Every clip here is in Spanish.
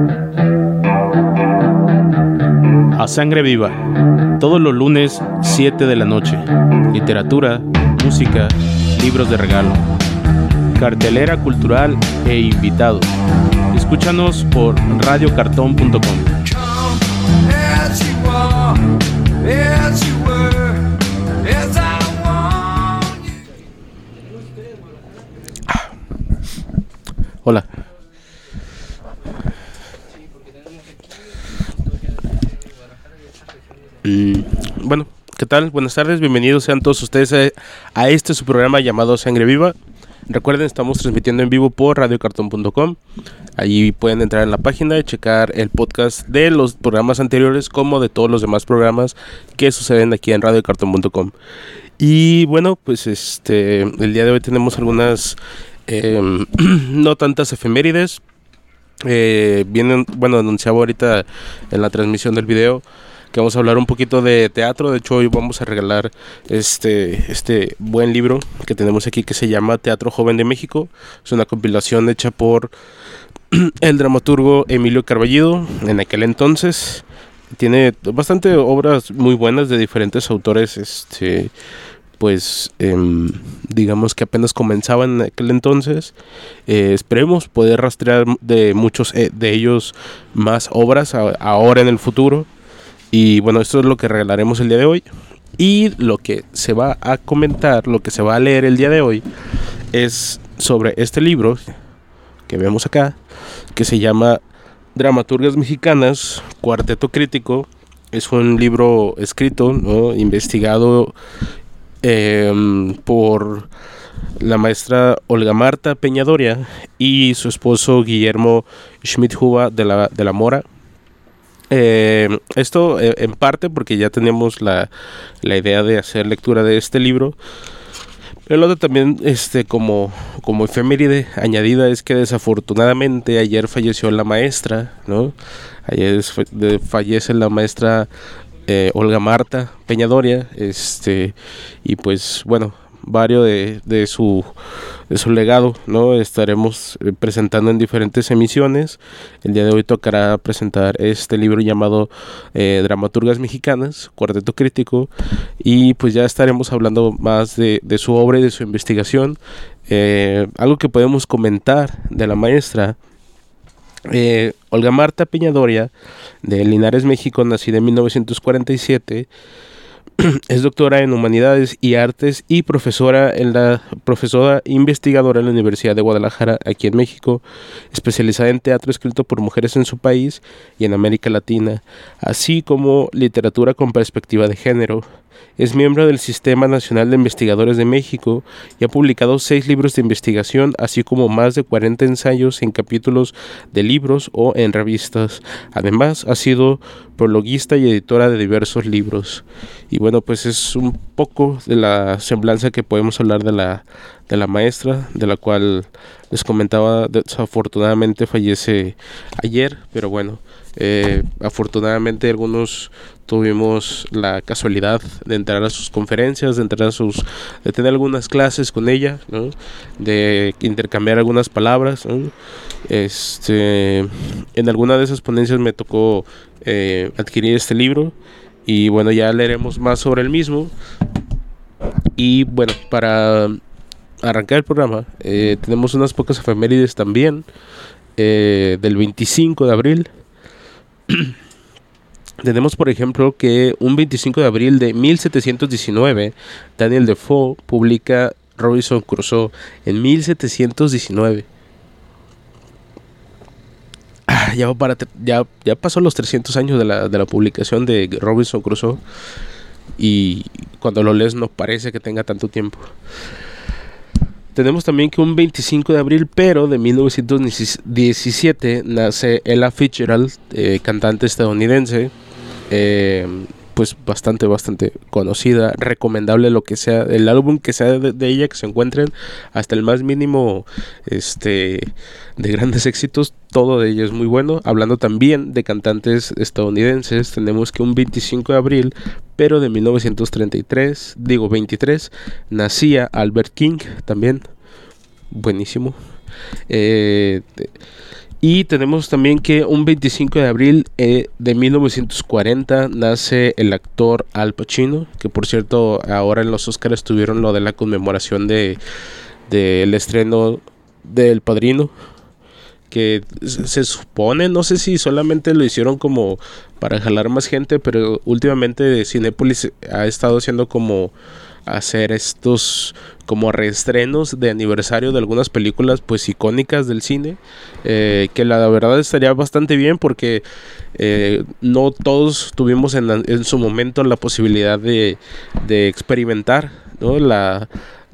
A Sangre Viva, todos los lunes 7 de la noche. Literatura, música, libros de regalo, cartelera cultural e invitados. Escúchanos por radiocartón.com. Hola. Bueno, ¿qué tal? Buenas tardes, bienvenidos sean todos ustedes a este su programa llamado Sangre Viva. Recuerden, estamos transmitiendo en vivo por radiocartón.com. Allí pueden entrar en la página y checar el podcast de los programas anteriores como de todos los demás programas que suceden aquí en radiocartón.com. Y bueno, pues el día de hoy tenemos algunas no tantas efemérides. Anunciaba ahorita en la transmisión del video que vamos a hablar un poquito de teatro. De hecho, hoy vamos a regalar este buen libro que tenemos aquí que se llama Teatro Joven de México. Es una compilación hecha por el dramaturgo Emilio Carballido en aquel entonces. Tiene bastante obras muy buenas de diferentes autores, digamos que apenas comenzaban en aquel entonces. Esperemos poder rastrear de muchos de ellos más obras ahora en el futuro. Y bueno, esto es lo que regalaremos el día de hoy. Y lo que se va a comentar, lo que se va a leer el día de hoy, es sobre este libro que vemos acá, que se llama Dramaturgas Mexicanas, Cuarteto Crítico. Es un libro escrito, ¿no?, investigado por la maestra Olga Marta Peñadoria y su esposo Guillermo Schmidhuber de la Mora. Esto en parte porque ya teníamos la idea de hacer lectura de este libro, pero lo otro también como efeméride añadida es que desafortunadamente ayer falleció la maestra, ¿no? Ayer fallece la maestra Olga Marta Peñadoria, y pues bueno, varios de su legado, ¿no?, estaremos presentando en diferentes emisiones. El día de hoy tocará presentar este libro llamado Dramaturgas Mexicanas, Cuarteto Crítico, y pues ya estaremos hablando más de su obra y de su investigación. Algo que podemos comentar de la maestra Olga Marta Peñadoria, de Linares, México, nacida en 1947, es doctora en Humanidades y Artes y profesora investigadora en la Universidad de Guadalajara, aquí en México, especializada en teatro escrito por mujeres en su país y en América Latina, así como literatura con perspectiva de género. Es miembro del Sistema Nacional de Investigadores de México y ha publicado 6 libros de investigación, así como más de 40 ensayos en capítulos de libros o en revistas. Además, ha sido prologuista y editora de diversos libros. Y bueno, pues es un poco de la semblanza que podemos hablar de la maestra, de la cual les comentaba, desafortunadamente fallece ayer, pero bueno, afortunadamente algunos tuvimos la casualidad de entrar a sus conferencias, de tener algunas clases con ella, ¿no?, de intercambiar algunas palabras, ¿no? En alguna de esas ponencias me tocó adquirir este libro y bueno, ya leeremos más sobre el mismo. Y bueno, para arrancar el programa, tenemos unas pocas efemérides también, del 25 de abril. Tenemos, por ejemplo, que un 25 de abril de 1719, Daniel Defoe publica Robinson Crusoe en 1719. Ya pasó los 300 años de la publicación de Robinson Crusoe y cuando lo lees no parece que tenga tanto tiempo. Tenemos también que un 25 de abril, pero de 1917, nace Ella Fitzgerald, cantante estadounidense, pues bastante conocida, recomendable lo que sea, el álbum que sea de ella, que se encuentren, hasta el más mínimo de grandes éxitos, todo de ella es muy bueno. Hablando también de cantantes estadounidenses, tenemos que un 25 de abril, pero de 1923, nacía Albert King, también buenísimo. Y tenemos también que un 25 de abril de 1940 nace el actor Al Pacino, que por cierto ahora en los Oscars tuvieron lo de la conmemoración del estreno del Padrino, que se supone, no sé si solamente lo hicieron como para jalar más gente, pero últimamente Cinépolis ha estado haciendo como hacer estos como reestrenos de aniversario de algunas películas pues icónicas del cine, que la verdad estaría bastante bien porque no todos tuvimos en su momento la posibilidad de experimentar, ¿no? la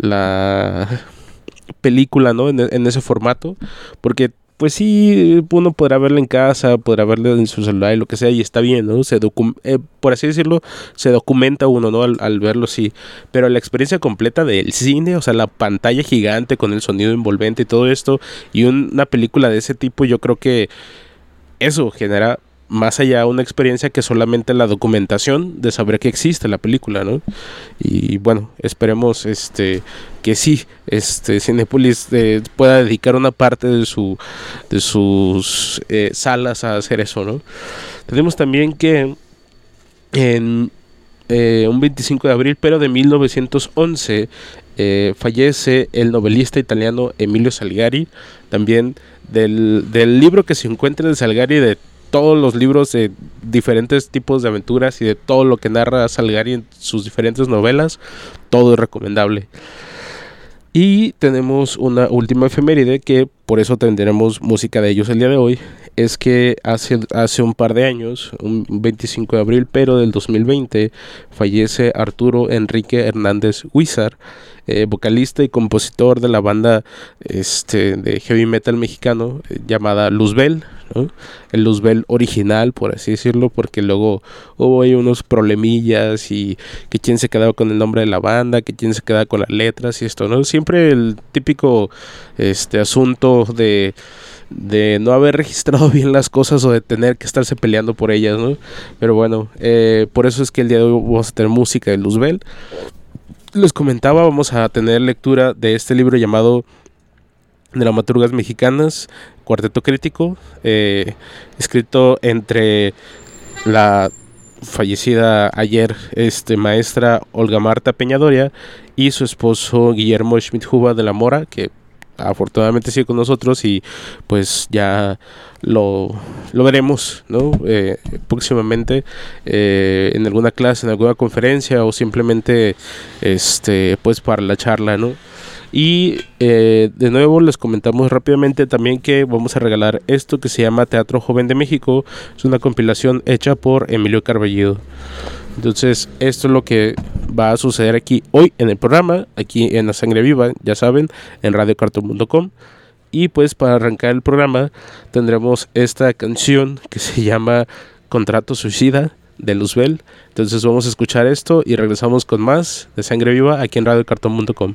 película, ¿no? en ese formato, porque pues sí, uno podrá verla en casa, podrá verla en su celular y lo que sea, y está bien, ¿no? Por así decirlo, se documenta uno, ¿no? Al verlo, sí. Pero la experiencia completa del cine, o sea, la pantalla gigante con el sonido envolvente y todo esto, y una película de ese tipo, yo creo que eso genera más allá una experiencia que solamente la documentación de saber que existe la película, ¿no? Y bueno, esperemos que sí, Cinépolis pueda dedicar una parte de sus salas a hacer eso, ¿no? Tenemos también que en un 25 de abril, pero de 1911, fallece el novelista italiano Emilio Salgari, también del libro que se encuentra de Salgari, de todos los libros de diferentes tipos de aventuras y de todo lo que narra Salgari en sus diferentes novelas, todo es recomendable. Y tenemos una última efeméride que por eso tendremos música de ellos el día de hoy. Es que hace un par de años, un 25 de abril, pero del 2020, fallece Arturo Enrique Hernández Huizar, vocalista y compositor de la banda de heavy metal mexicano llamada Luzbel, ¿no? El Luzbel original, por así decirlo, porque luego hubo ahí unos problemillas y que quién se quedaba con el nombre de la banda, que quién se quedaba con las letras y esto, ¿no? Siempre el típico asunto de no haber registrado bien las cosas o de tener que estarse peleando por ellas, ¿no? Pero bueno, por eso es que el día de hoy vamos a tener música de Luzbel. Les comentaba, vamos a tener lectura de este libro llamado Dramaturgas Mexicanas, Cuarteto Crítico, escrito entre la fallecida ayer maestra Olga Marta Peñadoria y su esposo Guillermo Schmidt-Juba de la Mora, que afortunadamente sigue con nosotros y pues ya lo veremos, ¿no? Próximamente en alguna clase, en alguna conferencia o simplemente pues para la charla, ¿no? Y de nuevo les comentamos rápidamente también que vamos a regalar esto que se llama Teatro Joven de México. Es una compilación hecha por Emilio Carballido. Entonces esto es lo que va a suceder aquí hoy en el programa, aquí en La Sangre Viva, ya saben, en radiocartoon.com. Y pues para arrancar el programa tendremos esta canción que se llama Contrato Suicida de Luzbel. Entonces vamos a escuchar esto y regresamos con más de Sangre Viva aquí en radiocartoon.com.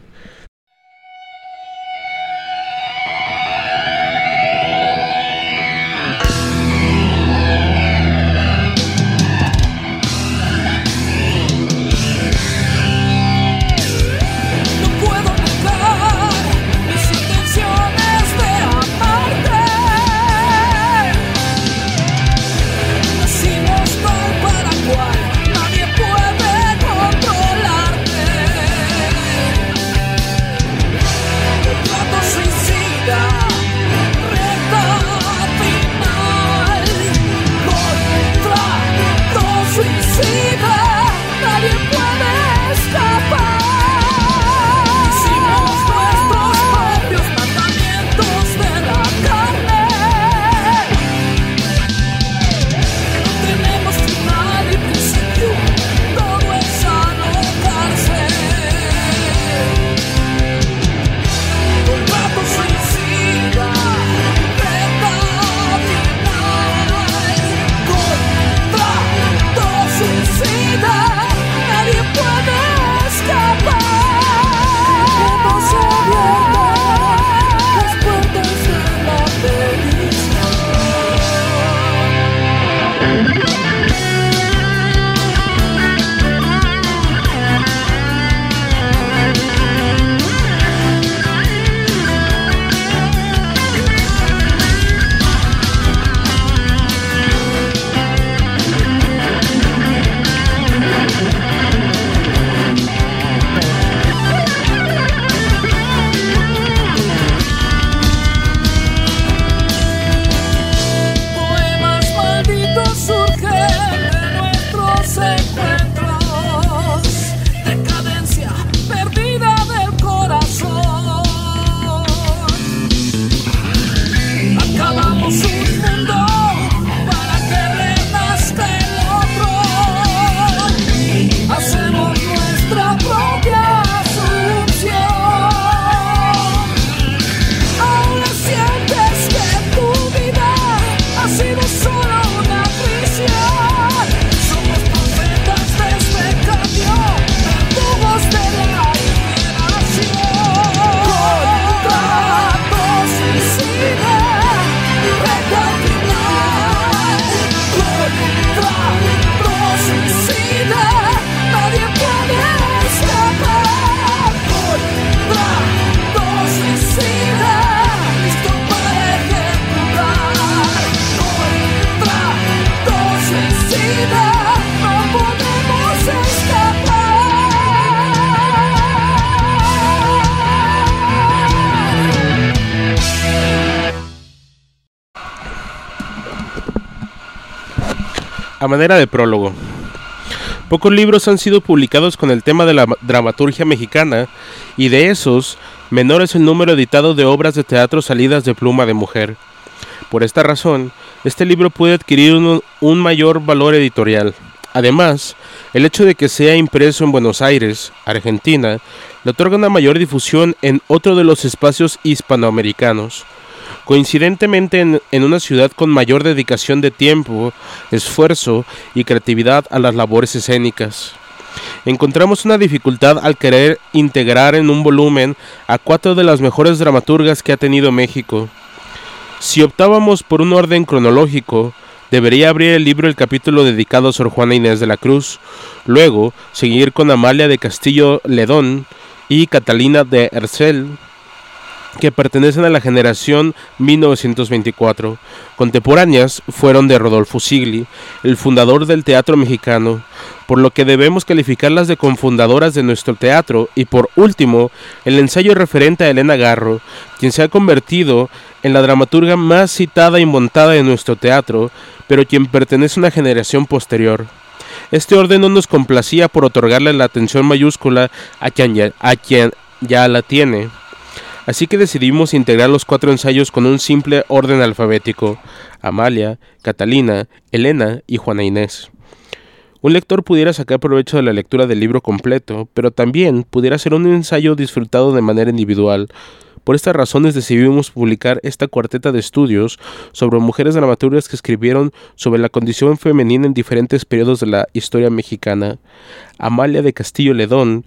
A manera de prólogo. Pocos libros han sido publicados con el tema de la dramaturgia mexicana, y de esos, menor es el número editado de obras de teatro salidas de pluma de mujer. Por esta razón, este libro puede adquirir un mayor valor editorial. Además, el hecho de que sea impreso en Buenos Aires, Argentina, le otorga una mayor difusión en otro de los espacios hispanoamericanos. Coincidentemente en una ciudad con mayor dedicación de tiempo, esfuerzo y creatividad a las labores escénicas. Encontramos una dificultad al querer integrar en un volumen a 4 de las mejores dramaturgas que ha tenido México. Si optábamos por un orden cronológico, debería abrir el libro el capítulo dedicado a Sor Juana Inés de la Cruz, luego seguir con Amalia de Castillo Ledón y Catalina de Herzl, que pertenecen a la generación 1924. Contemporáneas fueron de Rodolfo Sigli, el fundador del teatro mexicano, por lo que debemos calificarlas de confundadoras de nuestro teatro, y por último, el ensayo referente a Elena Garro, quien se ha convertido en la dramaturga más citada y montada de nuestro teatro, pero quien pertenece a una generación posterior. Este orden no nos complacía por otorgarle la atención mayúscula a quien ya la tiene. Así que decidimos integrar los 4 ensayos con un simple orden alfabético: Amalia, Catalina, Elena y Juana Inés. Un lector pudiera sacar provecho de la lectura del libro completo, pero también pudiera ser un ensayo disfrutado de manera individual. Por estas razones decidimos publicar esta cuarteta de estudios sobre mujeres dramaturgas que escribieron sobre la condición femenina en diferentes periodos de la historia mexicana. Amalia de Castillo Ledón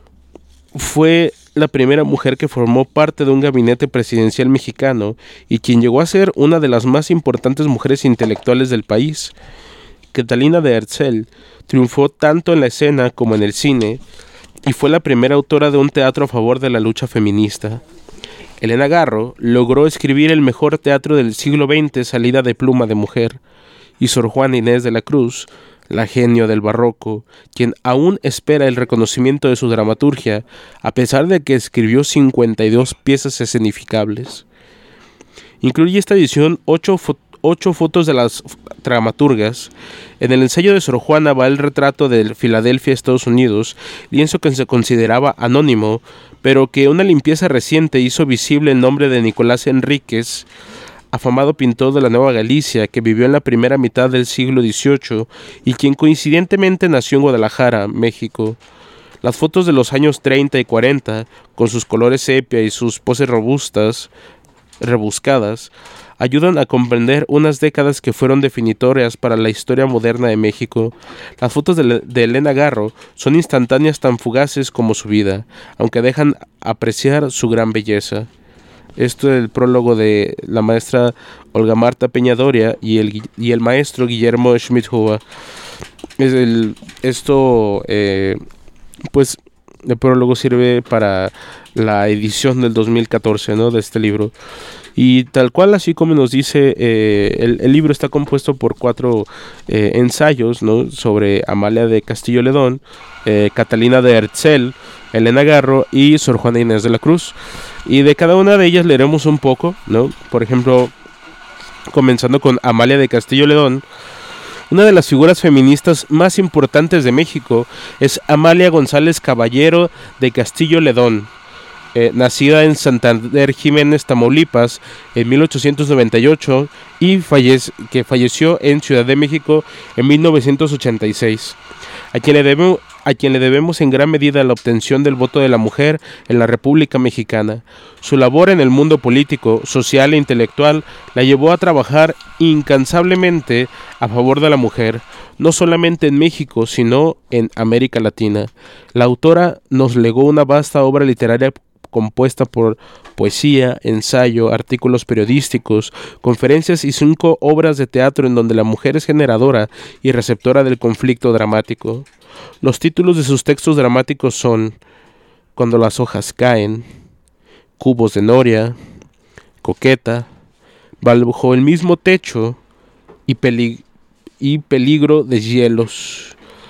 fue la primera mujer que formó parte de un gabinete presidencial mexicano y quien llegó a ser una de las más importantes mujeres intelectuales del país. Catalina de Herzl triunfó tanto en la escena como en el cine y fue la primera autora de un teatro a favor de la lucha feminista. Elena Garro logró escribir el mejor teatro del siglo XX salida de pluma de mujer, y Sor Juana Inés de la Cruz, la genio del barroco, quien aún espera el reconocimiento de su dramaturgia, a pesar de que escribió 52 piezas escenificables. Incluye esta edición 8 fotos de las dramaturgas. En el ensayo de Sor Juana va el retrato de Filadelfia, Estados Unidos, lienzo que se consideraba anónimo, pero que una limpieza reciente hizo visible el nombre de Nicolás Enríquez, afamado pintor de la Nueva Galicia, que vivió en la primera mitad del siglo XVIII y quien coincidentemente nació en Guadalajara, México. Las fotos de los años 30 y 40, con sus colores sepia y sus poses rebuscadas, ayudan a comprender unas décadas que fueron definitorias para la historia moderna de México. Las fotos de Elena Garro son instantáneas, tan fugaces como su vida, aunque dejan apreciar su gran belleza. Esto es el prólogo de la maestra Olga Marta Peñadoria y el maestro Guillermo Schmidhuber. Pues el prólogo sirve para la edición del 2014, ¿no?, de este libro. Y tal cual, así como nos dice, el libro está compuesto por 4 ensayos, ¿no?, sobre Amalia de Castillo Ledón, Catalina de Herzl, Elena Garro y Sor Juana Inés de la Cruz. Y de cada una de ellas leeremos un poco, ¿no? Por ejemplo, comenzando con Amalia de Castillo Ledón. Una de las figuras feministas más importantes de México es Amalia González Caballero de Castillo Ledón, nacida en Santander Jiménez, Tamaulipas, en 1898 y que falleció en Ciudad de México en 1986, a quien le debemos en gran medida la obtención del voto de la mujer en la República Mexicana. Su labor en el mundo político, social e intelectual la llevó a trabajar incansablemente a favor de la mujer, no solamente en México, sino en América Latina. La autora nos legó una vasta obra literaria compuesta por poesía, ensayo, artículos periodísticos, conferencias y 5 obras de teatro en donde la mujer es generadora y receptora del conflicto dramático. Los títulos de sus textos dramáticos son Cuando las hojas caen, Cubos de Noria, Coqueta, Bajo el mismo techo y Peligro de hielos.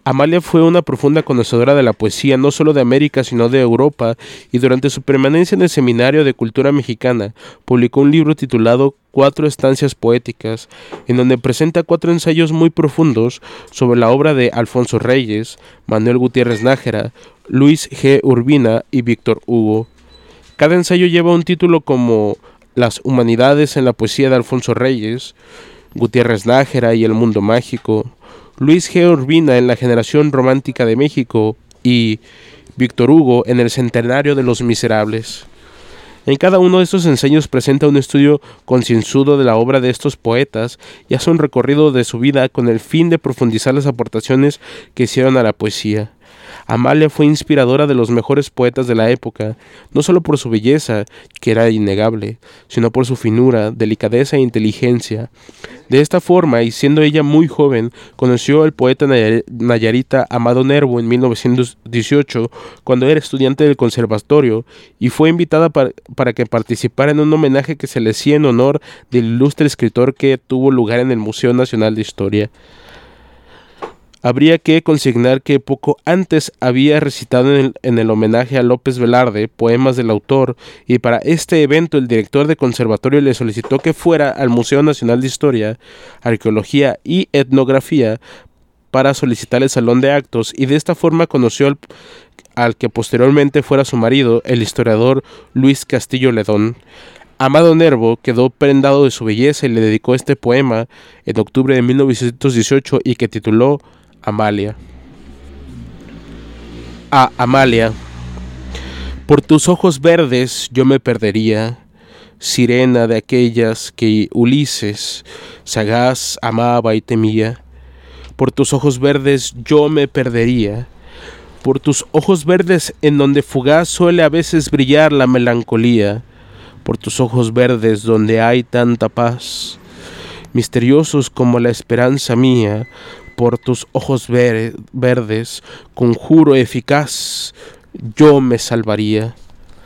Amalia fue una profunda conocedora de la poesía, no solo de América, sino de Europa, y durante su permanencia en el Seminario de Cultura Mexicana, publicó un libro titulado Cuatro estancias poéticas, en donde presenta 4 ensayos muy profundos sobre la obra de Alfonso Reyes, Manuel Gutiérrez Nájera, Luis G. Urbina y Víctor Hugo. Cada ensayo lleva un título como Las humanidades en la poesía de Alfonso Reyes, Gutiérrez Nájera y el mundo mágico, Luis G. Urbina en la generación romántica de México y Víctor Hugo en el centenario de los miserables. En cada uno de estos ensayos presenta un estudio concienzudo de la obra de estos poetas y hace un recorrido de su vida con el fin de profundizar las aportaciones que hicieron a la poesía. Amalia fue inspiradora de los mejores poetas de la época, no solo por su belleza, que era innegable, sino por su finura, delicadeza e inteligencia. De esta forma, y siendo ella muy joven, conoció al poeta nayarita Amado Nervo en 1918, cuando era estudiante del conservatorio, y fue invitada para que participara en un homenaje que se le hacía en honor del ilustre escritor que tuvo lugar en el Museo Nacional de Historia. Habría que consignar que poco antes había recitado en el homenaje a López Velarde poemas del autor, y para este evento el director de conservatorio le solicitó que fuera al Museo Nacional de Historia, Arqueología y Etnografía para solicitar el salón de actos, y de esta forma conoció al que posteriormente fuera su marido, el historiador Luis Castillo Ledón. Amado Nervo quedó prendado de su belleza y le dedicó este poema en octubre de 1918 y que tituló Amalia. A Amalia. Por tus ojos verdes yo me perdería, sirena de aquellas que Ulises, sagaz, amaba y temía. Por tus ojos verdes yo me perdería, por tus ojos verdes en donde fugaz suele a veces brillar la melancolía, por tus ojos verdes donde hay tanta paz, misteriosos como la esperanza mía. Por tus ojos verdes, conjuro eficaz, yo me salvaría.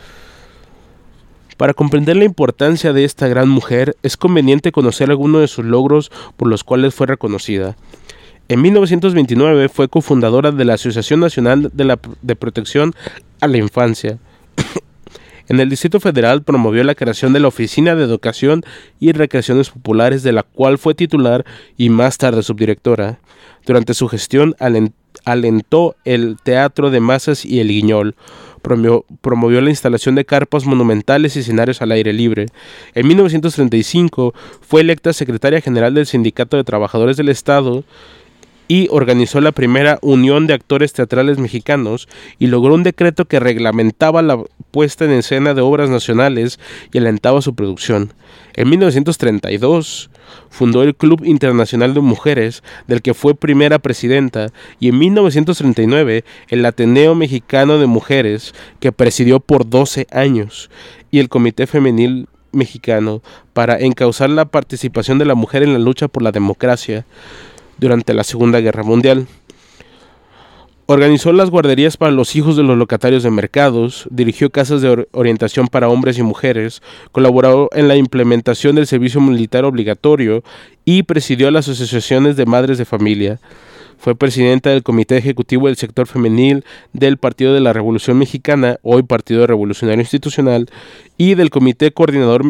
Para comprender la importancia de esta gran mujer, es conveniente conocer algunos de sus logros por los cuales fue reconocida. En 1929 fue cofundadora de la Asociación Nacional de Protección a la Infancia. En el Distrito Federal promovió la creación de la Oficina de Educación y Recreaciones Populares, de la cual fue titular y más tarde subdirectora. Durante su gestión alentó el teatro de masas y el guiñol. Promovió la instalación de carpas monumentales y escenarios al aire libre. En 1935 fue electa secretaria general del Sindicato de Trabajadores del Estado y organizó la primera Unión de Actores Teatrales Mexicanos y logró un decreto que reglamentaba la puesta en escena de obras nacionales y alentaba su producción. En 1932 fundó el Club Internacional de Mujeres, del que fue primera presidenta, y en 1939 el Ateneo Mexicano de Mujeres, que presidió por 12 años, y el Comité Femenil Mexicano, para encauzar la participación de la mujer en la lucha por la democracia durante la Segunda Guerra Mundial. Organizó las guarderías para los hijos de los locatarios de mercados, dirigió casas de orientación para hombres y mujeres, colaboró en la implementación del servicio militar obligatorio y presidió las asociaciones de madres de familia. Fue presidenta del Comité Ejecutivo del Sector Femenil del Partido de la Revolución Mexicana, hoy Partido Revolucionario Institucional, y del Comité Coordinador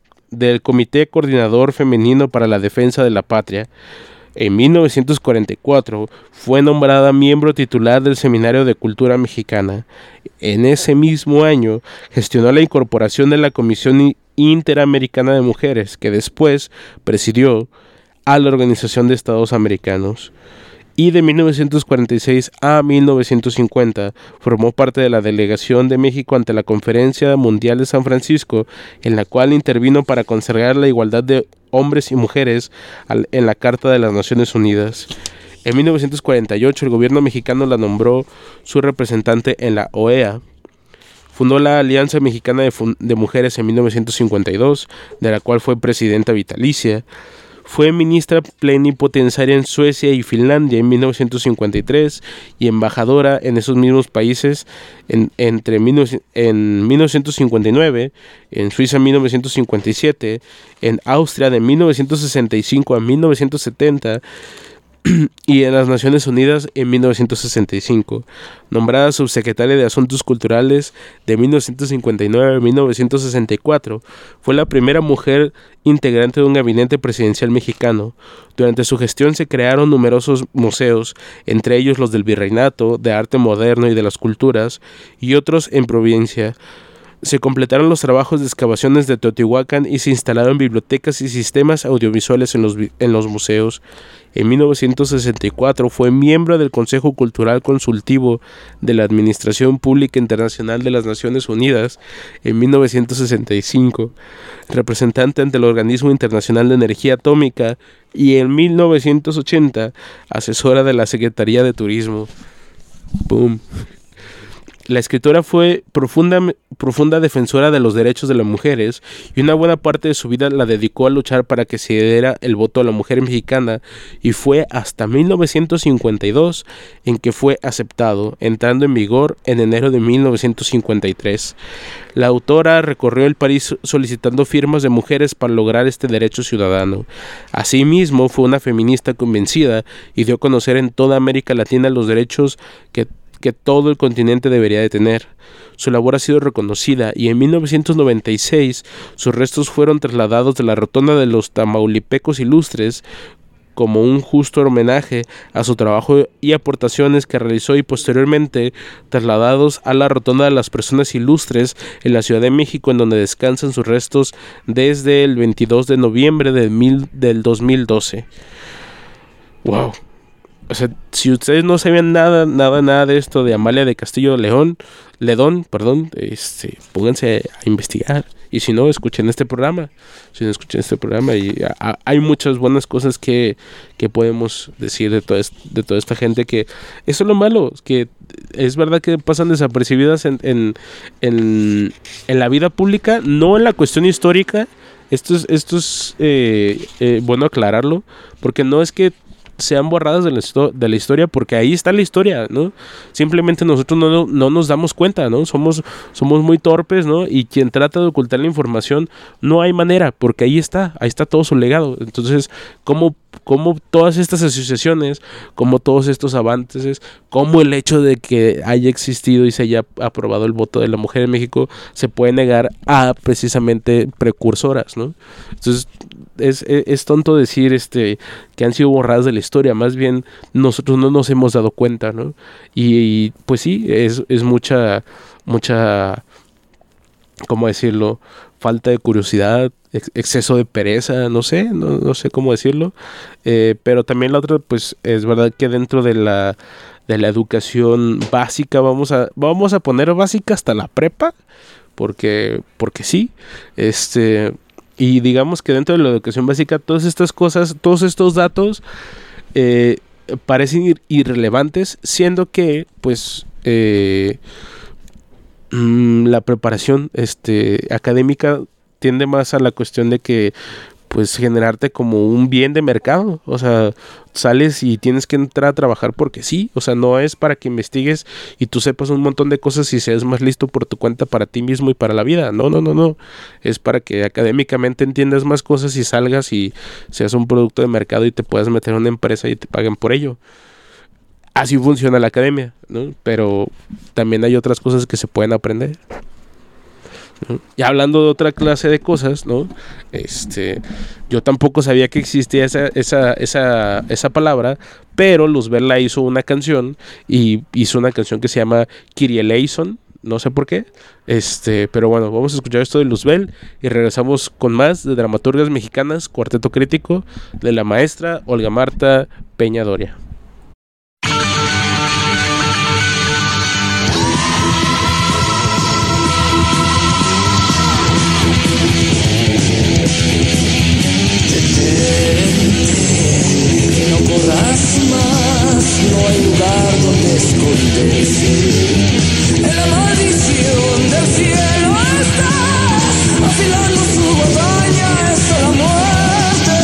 Femenino para la Defensa de la Patria. En 1944 fue nombrada miembro titular del Seminario de Cultura Mexicana. En ese mismo año gestionó la incorporación de la Comisión Interamericana de Mujeres, que después presidió a la Organización de Estados Americanos. Y de 1946 a 1950 formó parte de la delegación de México ante la Conferencia Mundial de San Francisco, en la cual intervino para consagrar la igualdad de hombres y mujeres en la Carta de las Naciones Unidas. En 1948 el gobierno mexicano la nombró su representante en la OEA. Fundó la Alianza Mexicana de Mujeres en 1952, de la cual fue presidenta vitalicia. Fue ministra plenipotenciaria en Suecia y Finlandia en 1953 y embajadora en esos mismos países en 1959, en Suiza en 1957, en Austria de 1965 a 1970 y en las Naciones Unidas en 1965. Nombrada subsecretaria de Asuntos Culturales de 1959 a 1964, fue la primera mujer integrante de un gabinete presidencial mexicano. Durante su gestión se crearon numerosos museos, entre ellos los del Virreinato, de Arte Moderno y de las Culturas, y otros en provincia. Se completaron los trabajos de excavaciones de Teotihuacán y se instalaron bibliotecas y sistemas audiovisuales en los museos. En 1964 fue miembro del Consejo Cultural Consultivo de la Administración Pública Internacional de las Naciones Unidas. En 1965, representante ante el Organismo Internacional de Energía Atómica, y en 1980, asesora de la Secretaría de Turismo. ¡Boom! La escritora fue profunda defensora de los derechos de las mujeres y una buena parte de su vida la dedicó a luchar para que se diera el voto a la mujer mexicana, y fue hasta 1952 en que fue aceptado, entrando en vigor en enero de 1953. La autora recorrió el país solicitando firmas de mujeres para lograr este derecho ciudadano. Asimismo, fue una feminista convencida y dio a conocer en toda América Latina los derechos que todo el continente debería de tener. Su labor ha sido reconocida y en 1996 sus restos fueron trasladados de la Rotonda de los Tamaulipecos Ilustres como un justo homenaje a su trabajo y aportaciones que realizó, y posteriormente trasladados a la Rotonda de las Personas Ilustres en la Ciudad de México, en donde descansan sus restos desde el 22 de noviembre del 2012. ¡Wow! O sea, si ustedes no sabían nada de esto de Amalia de Castillo Ledón, pónganse a investigar. Y si no, escuchen este programa. Y hay muchas buenas cosas que podemos decir de toda esta gente, que eso es lo malo, que es verdad que pasan desapercibidas en la vida pública, no en la cuestión histórica. Esto es bueno aclararlo, porque no es que sean borradas de la historia, porque ahí está la historia, ¿no? Simplemente nosotros no nos damos cuenta, ¿no? Somos muy torpes, ¿no? Y quien trata de ocultar la información, no hay manera, porque ahí está todo su legado. Entonces, ¿cómo todas estas asociaciones, como todos estos avances, como el hecho de que haya existido y se haya aprobado el voto de la mujer en México, se puede negar a precisamente precursoras, ¿no? Entonces, es tonto decir que han sido borradas de la historia, más bien nosotros no nos hemos dado cuenta, ¿no? Y pues sí, es mucha, ¿cómo decirlo? Falta de curiosidad, exceso de pereza, no sé cómo decirlo, pero también la otra, pues es verdad que dentro de la educación básica, vamos a poner básica hasta la prepa, porque sí, y digamos que dentro de la educación básica todas estas cosas, todos estos datos parecen irrelevantes, siendo que pues la preparación académica tiende más a la cuestión de que pues generarte como un bien de mercado. O sea, sales y tienes que entrar a trabajar porque sí. O sea, no es para que investigues y tú sepas un montón de cosas y seas más listo por tu cuenta para ti mismo y para la vida. No. Es para que académicamente entiendas más cosas y salgas y seas un producto de mercado y te puedas meter a una empresa y te paguen por ello. Así funciona la academia, ¿no? Pero también hay otras cosas que se pueden aprender, ¿no? Y hablando de otra clase de cosas, ¿no? Yo tampoco sabía que existía esa palabra, pero Luzbel la hizo una canción, y hizo una canción que se llama Kyrie Eleison, no sé por qué, pero bueno, vamos a escuchar esto de Luzbel y regresamos con más de Dramaturgas Mexicanas, Cuarteto Crítico, de la maestra Olga Marta Peña Doria. No hay lugar donde esconderse. En la maldición del cielo está afilando su guadaña hasta la muerte.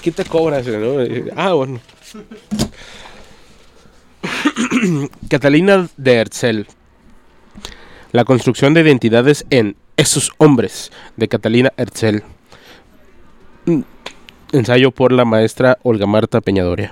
aquí te cobras, ¿no? Bueno. Catalina de Herzl. La construcción de identidades en Esos hombres, de Catalina Herzl. Ensayo por la maestra Olga Marta Peñadoria.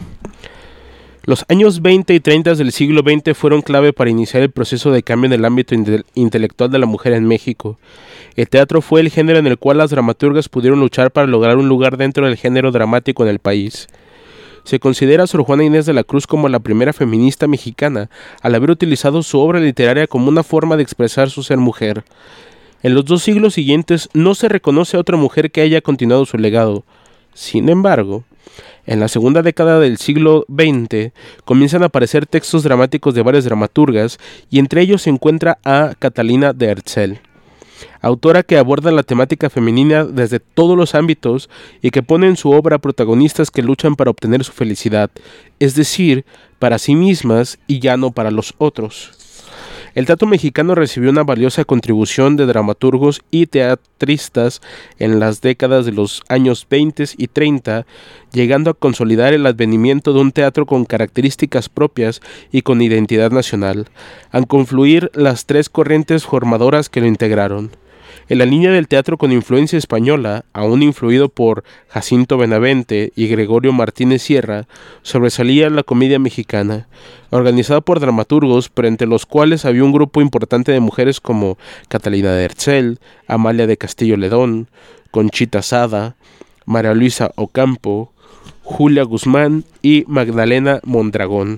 Los años 20 y 30 del siglo XX fueron clave para iniciar el proceso de cambio en el ámbito intelectual de la mujer en México. El teatro fue el género en el cual las dramaturgas pudieron luchar para lograr un lugar dentro del género dramático en el país. Se considera a Sor Juana Inés de la Cruz como la primera feminista mexicana, al haber utilizado su obra literaria como una forma de expresar su ser mujer. En los 2 siglos siguientes no se reconoce a otra mujer que haya continuado su legado. Sin embargo, en la segunda década del siglo XX comienzan a aparecer textos dramáticos de varias dramaturgas, y entre ellos se encuentra a Catalina de Herzl, autora que aborda la temática femenina desde todos los ámbitos y que pone en su obra protagonistas que luchan para obtener su felicidad, es decir, para sí mismas y ya no para los otros. El teatro mexicano recibió una valiosa contribución de dramaturgos y teatristas en las décadas de los años 20 y 30, llegando a consolidar el advenimiento de un teatro con características propias y con identidad nacional, al confluir las 3 corrientes formadoras que lo integraron. En la línea del teatro con influencia española, aún influido por Jacinto Benavente y Gregorio Martínez Sierra, sobresalía la comedia mexicana, organizada por dramaturgos, pero entre los cuales había un grupo importante de mujeres como Catalina de Herzl, Amalia de Castillo Ledón, Conchita Sada, María Luisa Ocampo, Julia Guzmán y Magdalena Mondragón.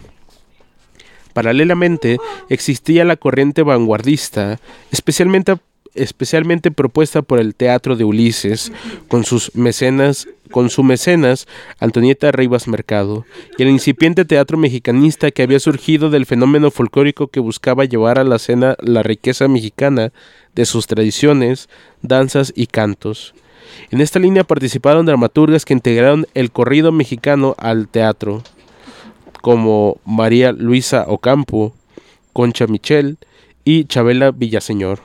Paralelamente, existía la corriente vanguardista, especialmente propuesta por el Teatro de Ulises, con su mecenas Antonieta Rivas Mercado, y el incipiente teatro mexicanista que había surgido del fenómeno folclórico que buscaba llevar a la escena la riqueza mexicana de sus tradiciones, danzas y cantos. En esta línea participaron dramaturgas que integraron el corrido mexicano al teatro, como María Luisa Ocampo, Concha Michel y Chabela Villaseñor.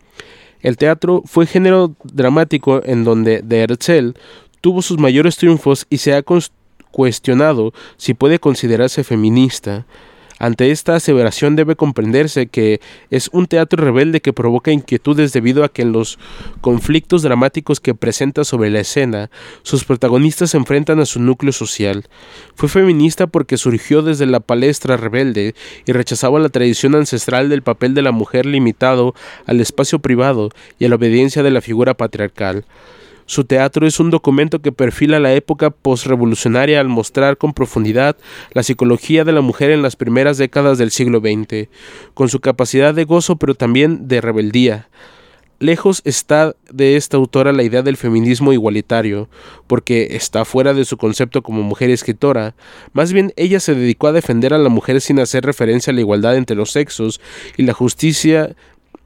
El teatro fue género dramático en donde de Herzl tuvo sus mayores triunfos y se ha cuestionado si puede considerarse feminista. Ante esta aseveración debe comprenderse que es un teatro rebelde que provoca inquietudes debido a que en los conflictos dramáticos que presenta sobre la escena, sus protagonistas se enfrentan a su núcleo social. Fue feminista porque surgió desde la palestra rebelde y rechazaba la tradición ancestral del papel de la mujer limitado al espacio privado y a la obediencia de la figura patriarcal. Su teatro es un documento que perfila la época postrevolucionaria al mostrar con profundidad la psicología de la mujer en las primeras décadas del siglo XX, con su capacidad de gozo pero también de rebeldía. Lejos está de esta autora la idea del feminismo igualitario, porque está fuera de su concepto como mujer escritora. Más bien ella se dedicó a defender a la mujer sin hacer referencia a la igualdad entre los sexos y la justicia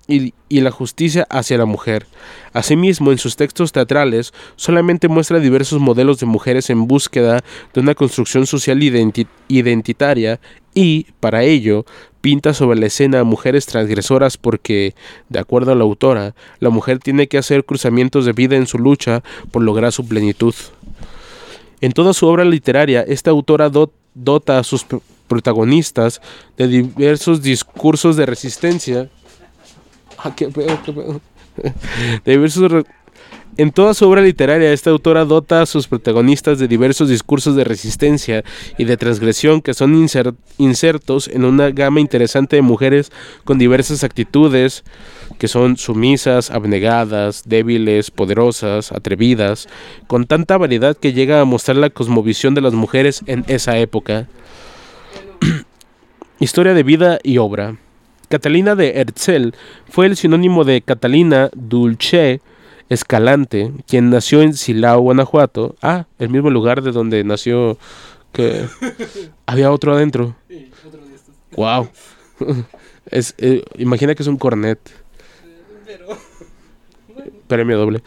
hacia la mujer. Asimismo, en sus textos teatrales solamente muestra diversos modelos de mujeres en búsqueda de una construcción social identitaria y, para ello, pinta sobre la escena a mujeres transgresoras porque, de acuerdo a la autora, la mujer tiene que hacer cruzamientos de vida en su lucha por lograr su plenitud. En toda su obra literaria, esta autora dota a sus protagonistas de diversos discursos de resistencia. En toda su obra literaria, esta autora dota a sus protagonistas de diversos discursos de resistencia y de transgresión que son insertos en una gama interesante de mujeres con diversas actitudes, que son sumisas, abnegadas, débiles, poderosas, atrevidas, con tanta variedad que llega a mostrar la cosmovisión de las mujeres en esa época. Historia de vida y obra. Catalina de Herzl fue el sinónimo de Catalina Dulce Escalante, quien nació en Silao, Guanajuato. El mismo lugar de donde nació, que había otro adentro. Sí, otro de estos. Wow. Imagina que es un cornet. Pero Premio doble.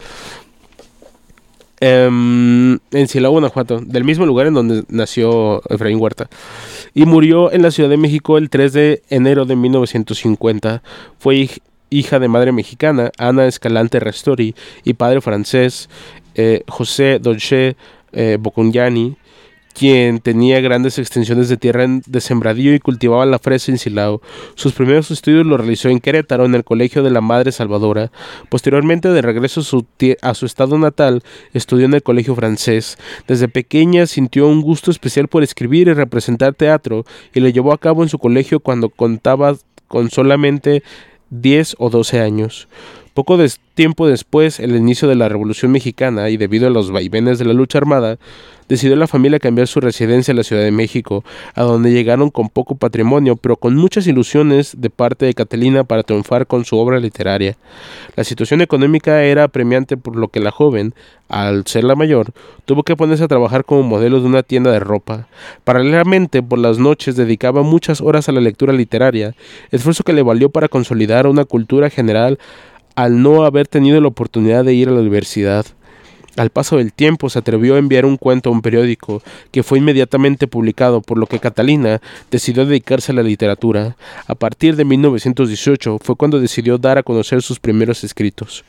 En Silao, Guanajuato, del mismo lugar en donde nació Efraín Huerta, y murió en la Ciudad de México el 3 de enero de 1950. Fue hija de madre mexicana, Ana Escalante Restori, y padre francés, José Dolce Bocunyani, quien tenía grandes extensiones de tierra de sembradío y cultivaba la fresa en Silao. Sus primeros estudios los realizó en Querétaro, en el Colegio de la Madre Salvadora. Posteriormente, de regreso a su estado natal, estudió en el Colegio Francés. Desde pequeña sintió un gusto especial por escribir y representar teatro, y lo llevó a cabo en su colegio cuando contaba con solamente 10 o 12 años. Poco tiempo después, el inicio de la Revolución Mexicana, y debido a los vaivenes de la lucha armada, decidió la familia cambiar su residencia a la Ciudad de México, a donde llegaron con poco patrimonio, pero con muchas ilusiones de parte de Catalina para triunfar con su obra literaria. La situación económica era apremiante, por lo que la joven, al ser la mayor, tuvo que ponerse a trabajar como modelo de una tienda de ropa. Paralelamente, por las noches dedicaba muchas horas a la lectura literaria, esfuerzo que le valió para consolidar una cultura general al no haber tenido la oportunidad de ir a la universidad. Al paso del tiempo se atrevió a enviar un cuento a un periódico, que fue inmediatamente publicado, por lo que Catalina decidió dedicarse a la literatura. A partir de 1918 fue cuando decidió dar a conocer sus primeros escritos.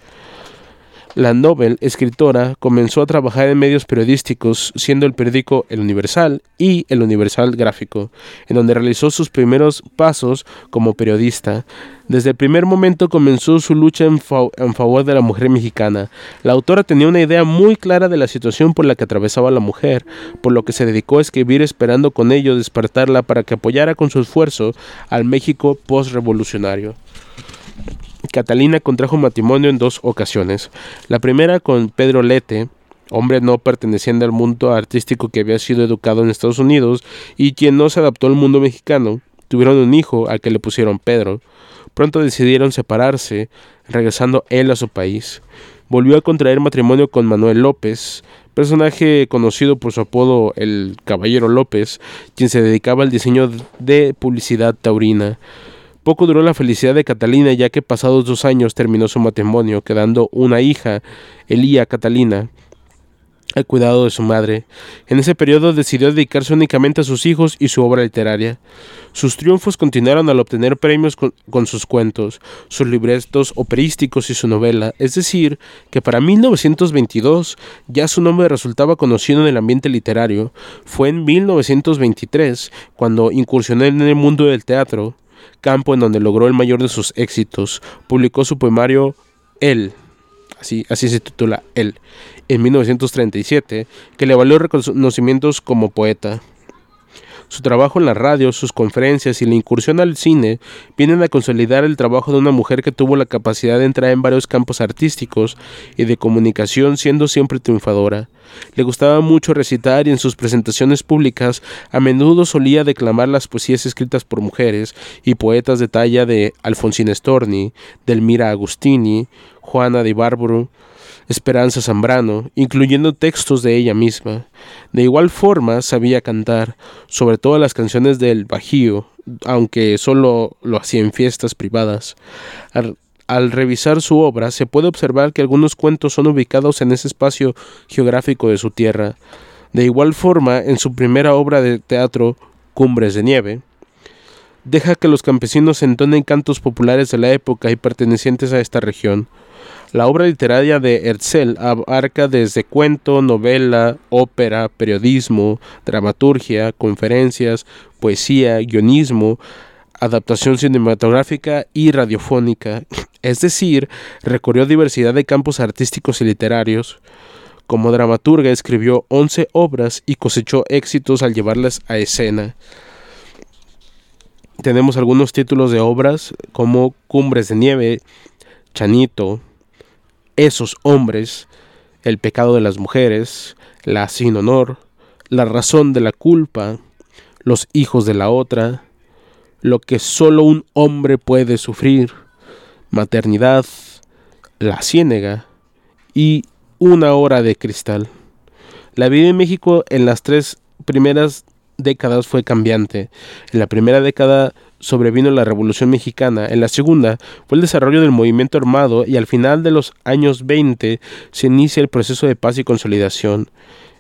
La novel escritora comenzó a trabajar en medios periodísticos, siendo el periódico El Universal y El Universal Gráfico, en donde realizó sus primeros pasos como periodista. Desde el primer momento comenzó su lucha en favor de la mujer mexicana. La autora tenía una idea muy clara de la situación por la que atravesaba la mujer, por lo que se dedicó a escribir esperando con ello despertarla para que apoyara con su esfuerzo al México postrevolucionario. Catalina contrajo matrimonio en 2 ocasiones. La primera con Pedro Lete, hombre no perteneciente al mundo artístico que había sido educado en Estados Unidos y quien no se adaptó al mundo mexicano. Tuvieron un hijo al que le pusieron Pedro. Pronto decidieron separarse, regresando él a su país. Volvió a contraer matrimonio con Manuel López, personaje conocido por su apodo el Caballero López, quien se dedicaba al diseño de publicidad taurina. Poco duró la felicidad de Catalina, ya que pasados 2 años terminó su matrimonio, quedando una hija, Elía Catalina, al cuidado de su madre. En ese periodo decidió dedicarse únicamente a sus hijos y su obra literaria. Sus triunfos continuaron al obtener premios con sus cuentos, sus libretos operísticos y su novela, es decir, que para 1922 ya su nombre resultaba conocido en el ambiente literario. Fue en 1923 cuando incursionó en el mundo del teatro, campo en donde logró el mayor de sus éxitos. Publicó su poemario Él, así se titula Él, en 1937, que le valió reconocimientos como poeta. Su trabajo en la radio, sus conferencias y la incursión al cine vienen a consolidar el trabajo de una mujer que tuvo la capacidad de entrar en varios campos artísticos y de comunicación, siendo siempre triunfadora. Le gustaba mucho recitar y en sus presentaciones públicas a menudo solía declamar las poesías escritas por mujeres y poetas de talla de Alfonsina Storni, Delmira Agustini, Juana de Bárbaro, Esperanza Zambrano, incluyendo textos de ella misma. De igual forma sabía cantar, sobre todo las canciones del Bajío, aunque solo lo hacía en fiestas privadas. Al revisar su obra se puede observar que algunos cuentos son ubicados en ese espacio geográfico de su tierra. De igual forma, en su primera obra de teatro, Cumbres de Nieve, deja que los campesinos entonen cantos populares de la época y pertenecientes a esta región. La obra literaria de Herzl abarca desde cuento, novela, ópera, periodismo, dramaturgia, conferencias, poesía, guionismo, adaptación cinematográfica y radiofónica, es decir, recorrió diversidad de campos artísticos y literarios. Como dramaturga escribió 11 obras y cosechó éxitos al llevarlas a escena. Tenemos algunos títulos de obras como Cumbres de Nieve, Chanito, Esos hombres, El pecado de las mujeres, La sin honor, La razón de la culpa, Los hijos de la otra, Lo que solo un hombre puede sufrir, Maternidad, La ciénega y Una hora de cristal. La vida en México en las 3 primeras décadas fue cambiante. En la primera década sobrevino la Revolución Mexicana, en la segunda fue el desarrollo del movimiento armado y al final de los años 20 se inicia el proceso de paz y consolidación.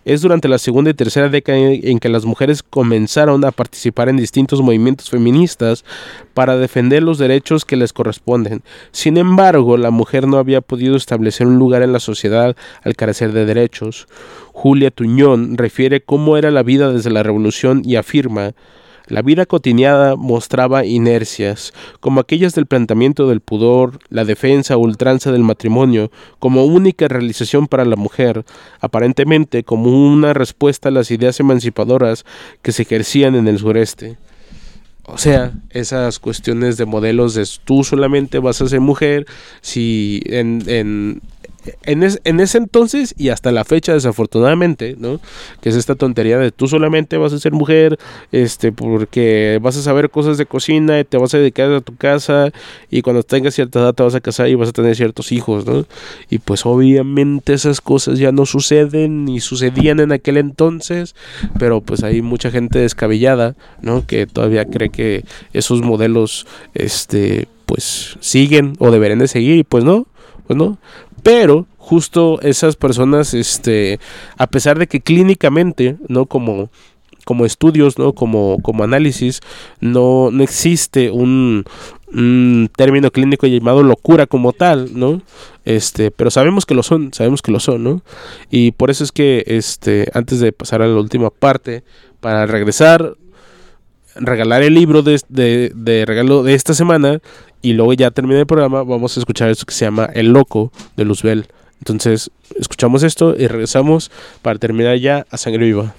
Es durante la segunda y tercera década en que las mujeres comenzaron a participar en distintos movimientos feministas para defender los derechos que les corresponden. Sin embargo, la mujer no había podido establecer un lugar en la sociedad al carecer de derechos. Julia Tuñón refiere cómo era la vida desde la Revolución y afirma: la vida cotidiana mostraba inercias, como aquellas del planteamiento del pudor, la defensa o ultranza del matrimonio, como única realización para la mujer, aparentemente como una respuesta a las ideas emancipadoras que se ejercían en el sureste. O sea, esas cuestiones de modelos de tú solamente vas a ser mujer, si en ese entonces y hasta la fecha, desafortunadamente, ¿no? Que es esta tontería de tú solamente vas a ser mujer, porque vas a saber cosas de cocina y te vas a dedicar a tu casa, y cuando tengas cierta edad te vas a casar y vas a tener ciertos hijos, ¿no? Y pues obviamente esas cosas ya no suceden ni sucedían en aquel entonces, pero pues hay mucha gente descabellada, ¿no? Que todavía cree que esos modelos, pues siguen o deberían de seguir, y pues no. Pero justo esas personas, a pesar de que clínicamente, ¿no? Como estudios, ¿no? Como análisis, no existe un término clínico llamado locura como tal, ¿no? Pero sabemos que lo son, ¿no? Y por eso es que, antes de pasar a la última parte, para regalar el libro de regalo de esta semana, y luego ya termina el programa, vamos a escuchar esto que se llama El Loco, de Luzbel. Entonces, escuchamos esto y regresamos para terminar ya a Sangre Viva.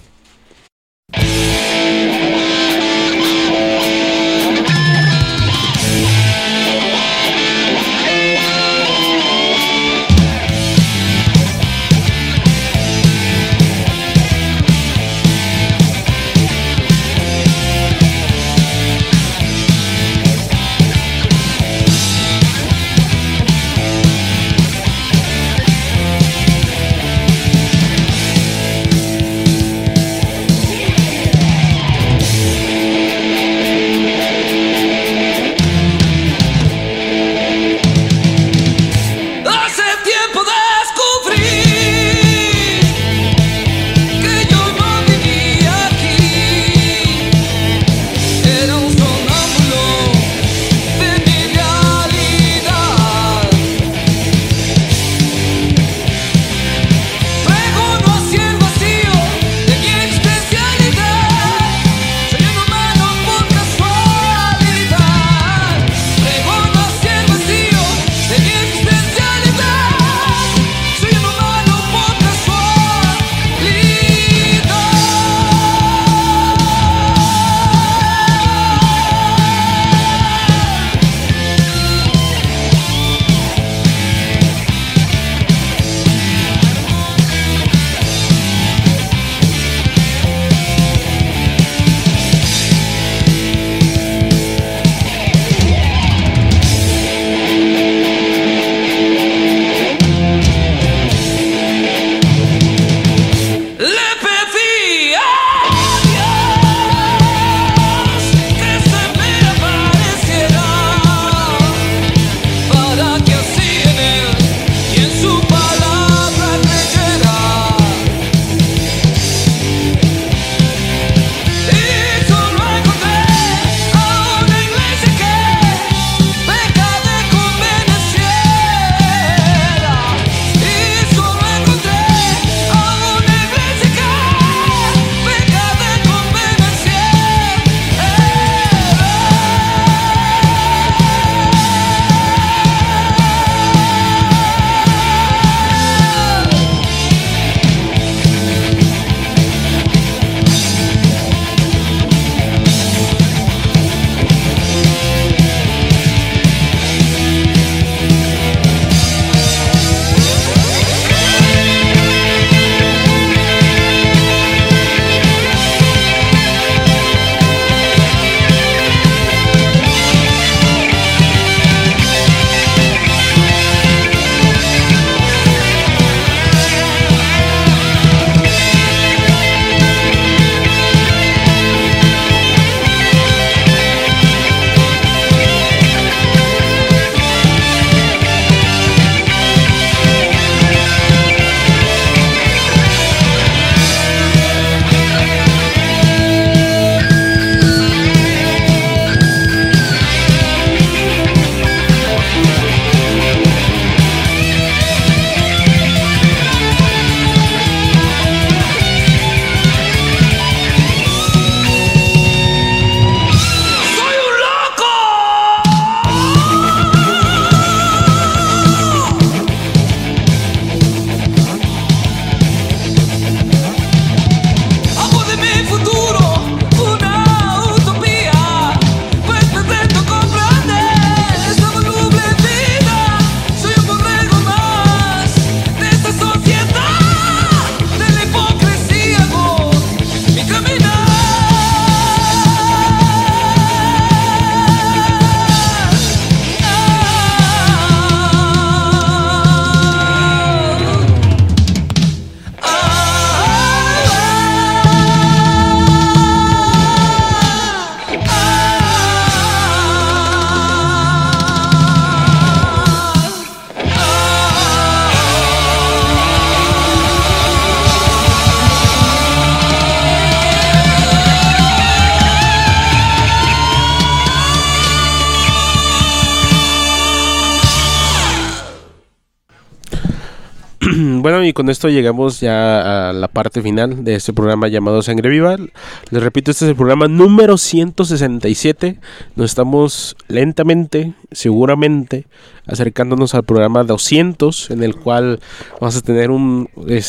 Bueno, y con esto llegamos ya a la parte final de este programa llamado Sangre Viva. Les repito, este es el programa número 167. Nos estamos lentamente, seguramente, acercándonos al programa 200, en el cual vamos a tener un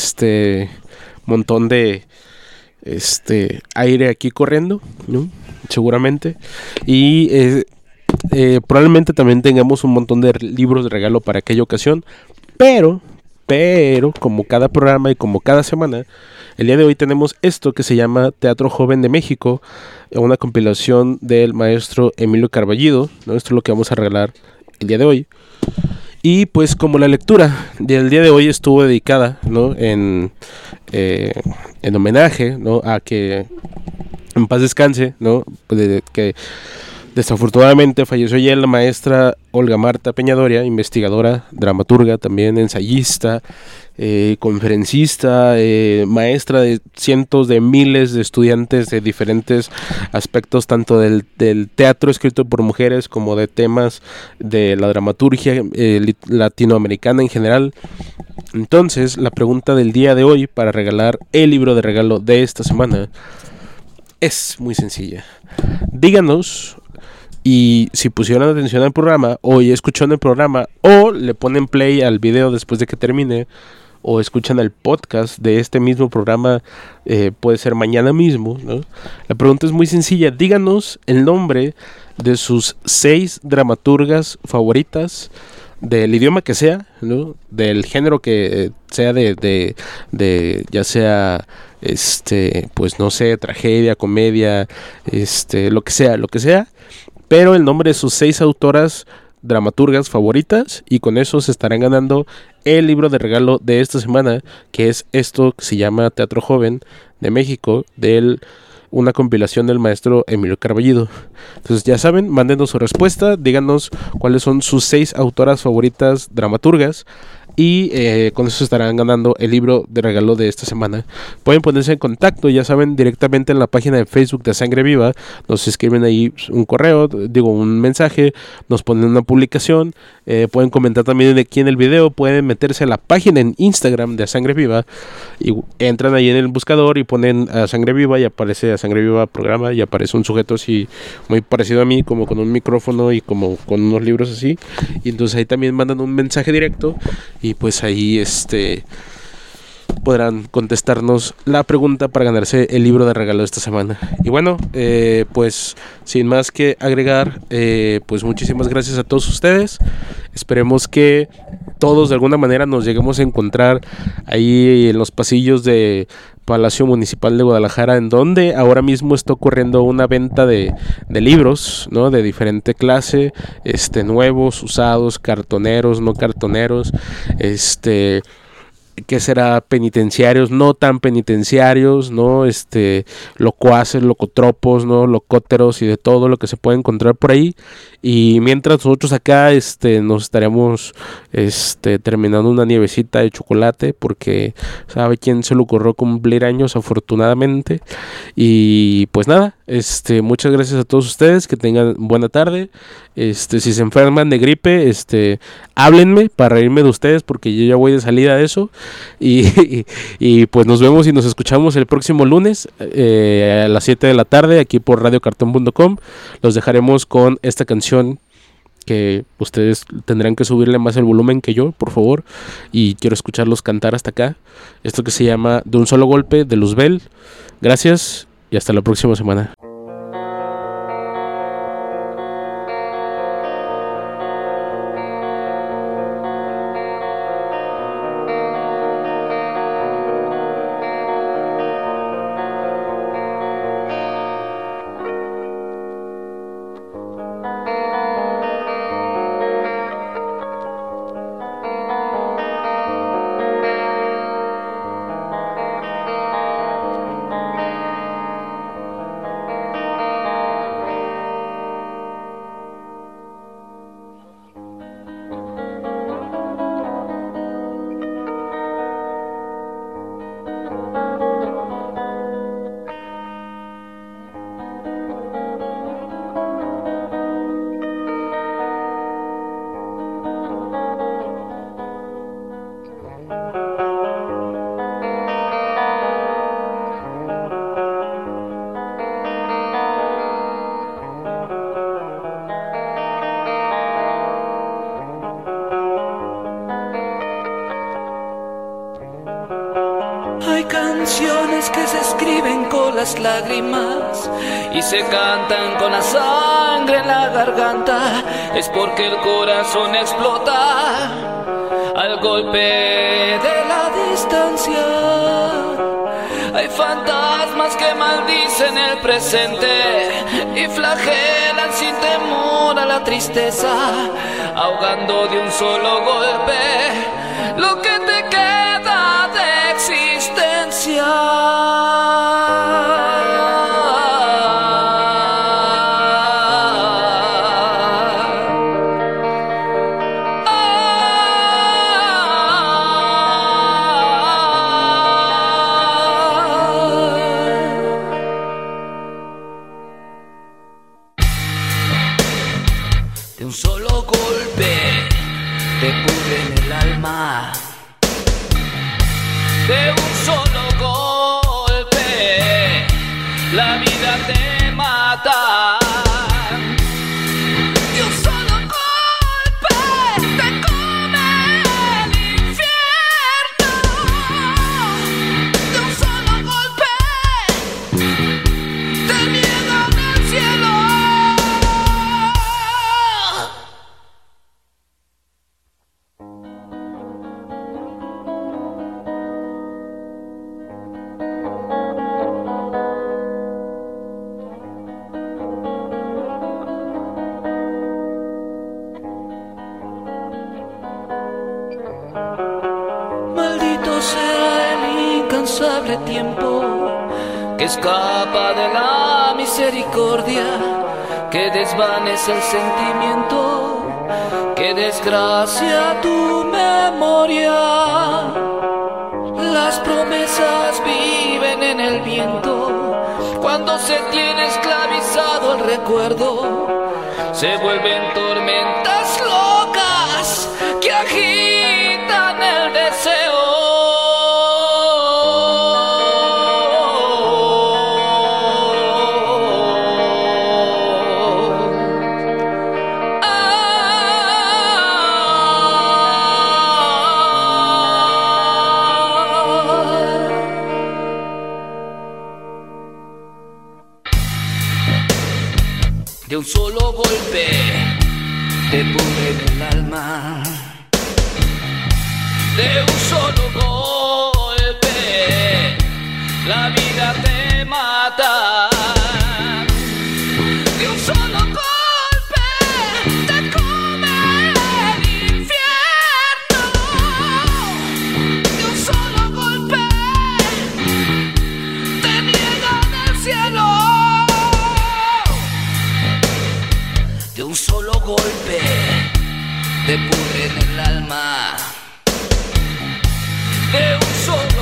montón de aire aquí corriendo, ¿no? Seguramente. Y probablemente también tengamos un montón de libros de regalo para aquella ocasión. Pero, como cada programa y como cada semana, el día de hoy tenemos esto que se llama Teatro Joven de México, una compilación del maestro Emilio Carballido, ¿no? Esto es lo que vamos a regalar el día de hoy. Y pues como la lectura del día de hoy estuvo dedicada, ¿no? en homenaje, ¿no? A que en paz descanse, ¿no? Que desafortunadamente falleció ya la maestra Olga Marta Peñadoria, investigadora, dramaturga, también ensayista, conferencista, maestra de cientos de miles de estudiantes de diferentes aspectos, tanto del teatro escrito por mujeres como de temas de la dramaturgia latinoamericana en general. Entonces, la pregunta del día de hoy para regalar el libro de regalo de esta semana es muy sencilla. Díganos, y si pusieron atención al programa, o ya escucharon el programa, o le ponen play al video después de que termine, o escuchan el podcast de este mismo programa, puede ser mañana mismo, ¿no? La pregunta es muy sencilla. Díganos el nombre de sus 6 dramaturgas favoritas, del idioma que sea, ¿no? Del género que sea, de ya sea pues no sé, tragedia, comedia, lo que sea, pero el nombre de sus 6 autoras dramaturgas favoritas, y con eso se estarán ganando el libro de regalo de esta semana, que es esto que se llama Teatro Joven de México, una compilación del maestro Emilio Carballido. Entonces ya saben, mándenos su respuesta, díganos cuáles son sus 6 autoras favoritas dramaturgas, y con eso estarán ganando el libro de regalo de esta semana. Pueden ponerse en contacto, ya saben, directamente en la página de Facebook de Sangre Viva. Nos escriben ahí un correo, un mensaje, nos ponen una publicación, pueden comentar también aquí en el video, pueden meterse a la página en Instagram de Sangre Viva y entran ahí en el buscador y ponen a Sangre Viva y aparece a Sangre Viva programa, y aparece un sujeto así muy parecido a mí, como con un micrófono y como con unos libros así, y entonces ahí también mandan un mensaje directo, y pues ahí podrán contestarnos la pregunta para ganarse el libro de regalo de esta semana. Y bueno, pues sin más que agregar, pues muchísimas gracias a todos ustedes. Esperemos que todos de alguna manera nos lleguemos a encontrar ahí en los pasillos de Palacio Municipal de Guadalajara, en donde ahora mismo está ocurriendo una venta de libros, ¿no? De diferente clase, nuevos, usados, cartoneros, no cartoneros, que será penitenciarios, no tan penitenciarios, ¿no? Locuaces, locotropos, ¿no? Locóteros y de todo lo que se puede encontrar por ahí. Y mientras nosotros acá nos estaremos terminando una nievecita de chocolate, porque sabe quién se le ocurrió cumplir años, afortunadamente. Y pues nada, muchas gracias a todos ustedes, que tengan buena tarde. Si se enferman de gripe, háblenme para reírme de ustedes, porque yo ya voy de salida de eso. Y pues nos vemos y nos escuchamos el próximo lunes a las 7 de la tarde aquí por radiocartón.com. Los dejaremos con esta canción que ustedes tendrán que subirle más el volumen que yo, por favor, y quiero escucharlos cantar hasta acá. Esto que se llama De un solo golpe, de Luzbel. Gracias y hasta la próxima semana. canciones que se escriben con las lágrimas y se cantan con la sangre en la garganta, es porque el corazón explota al golpe de la distancia. Hay fantasmas que maldicen el presente y flagelan sin temor a la tristeza, ahogando de un solo golpe lo que te queda de existencia. De un solo golpe te pudre en el alma. De un solo golpe la vida te mata. De un solo golpe te come el infierno. De un solo golpe te niegan el cielo. Maldito sea el incansable tiempo que escapa de la misericordia, que desvanece el sentimiento, que desgracia tu memoria. Las promesas viven en el viento, cuando se tiene esclavizado el recuerdo, se vuelven tormentas locas que agitan el deseo. De un solo golpe te pudre en el alma. De un solo golpe la vida te mata. De un solo golpe te come el infierno. De un solo golpe te niegan el cielo. De un solo golpe te pudre en el alma. De un solo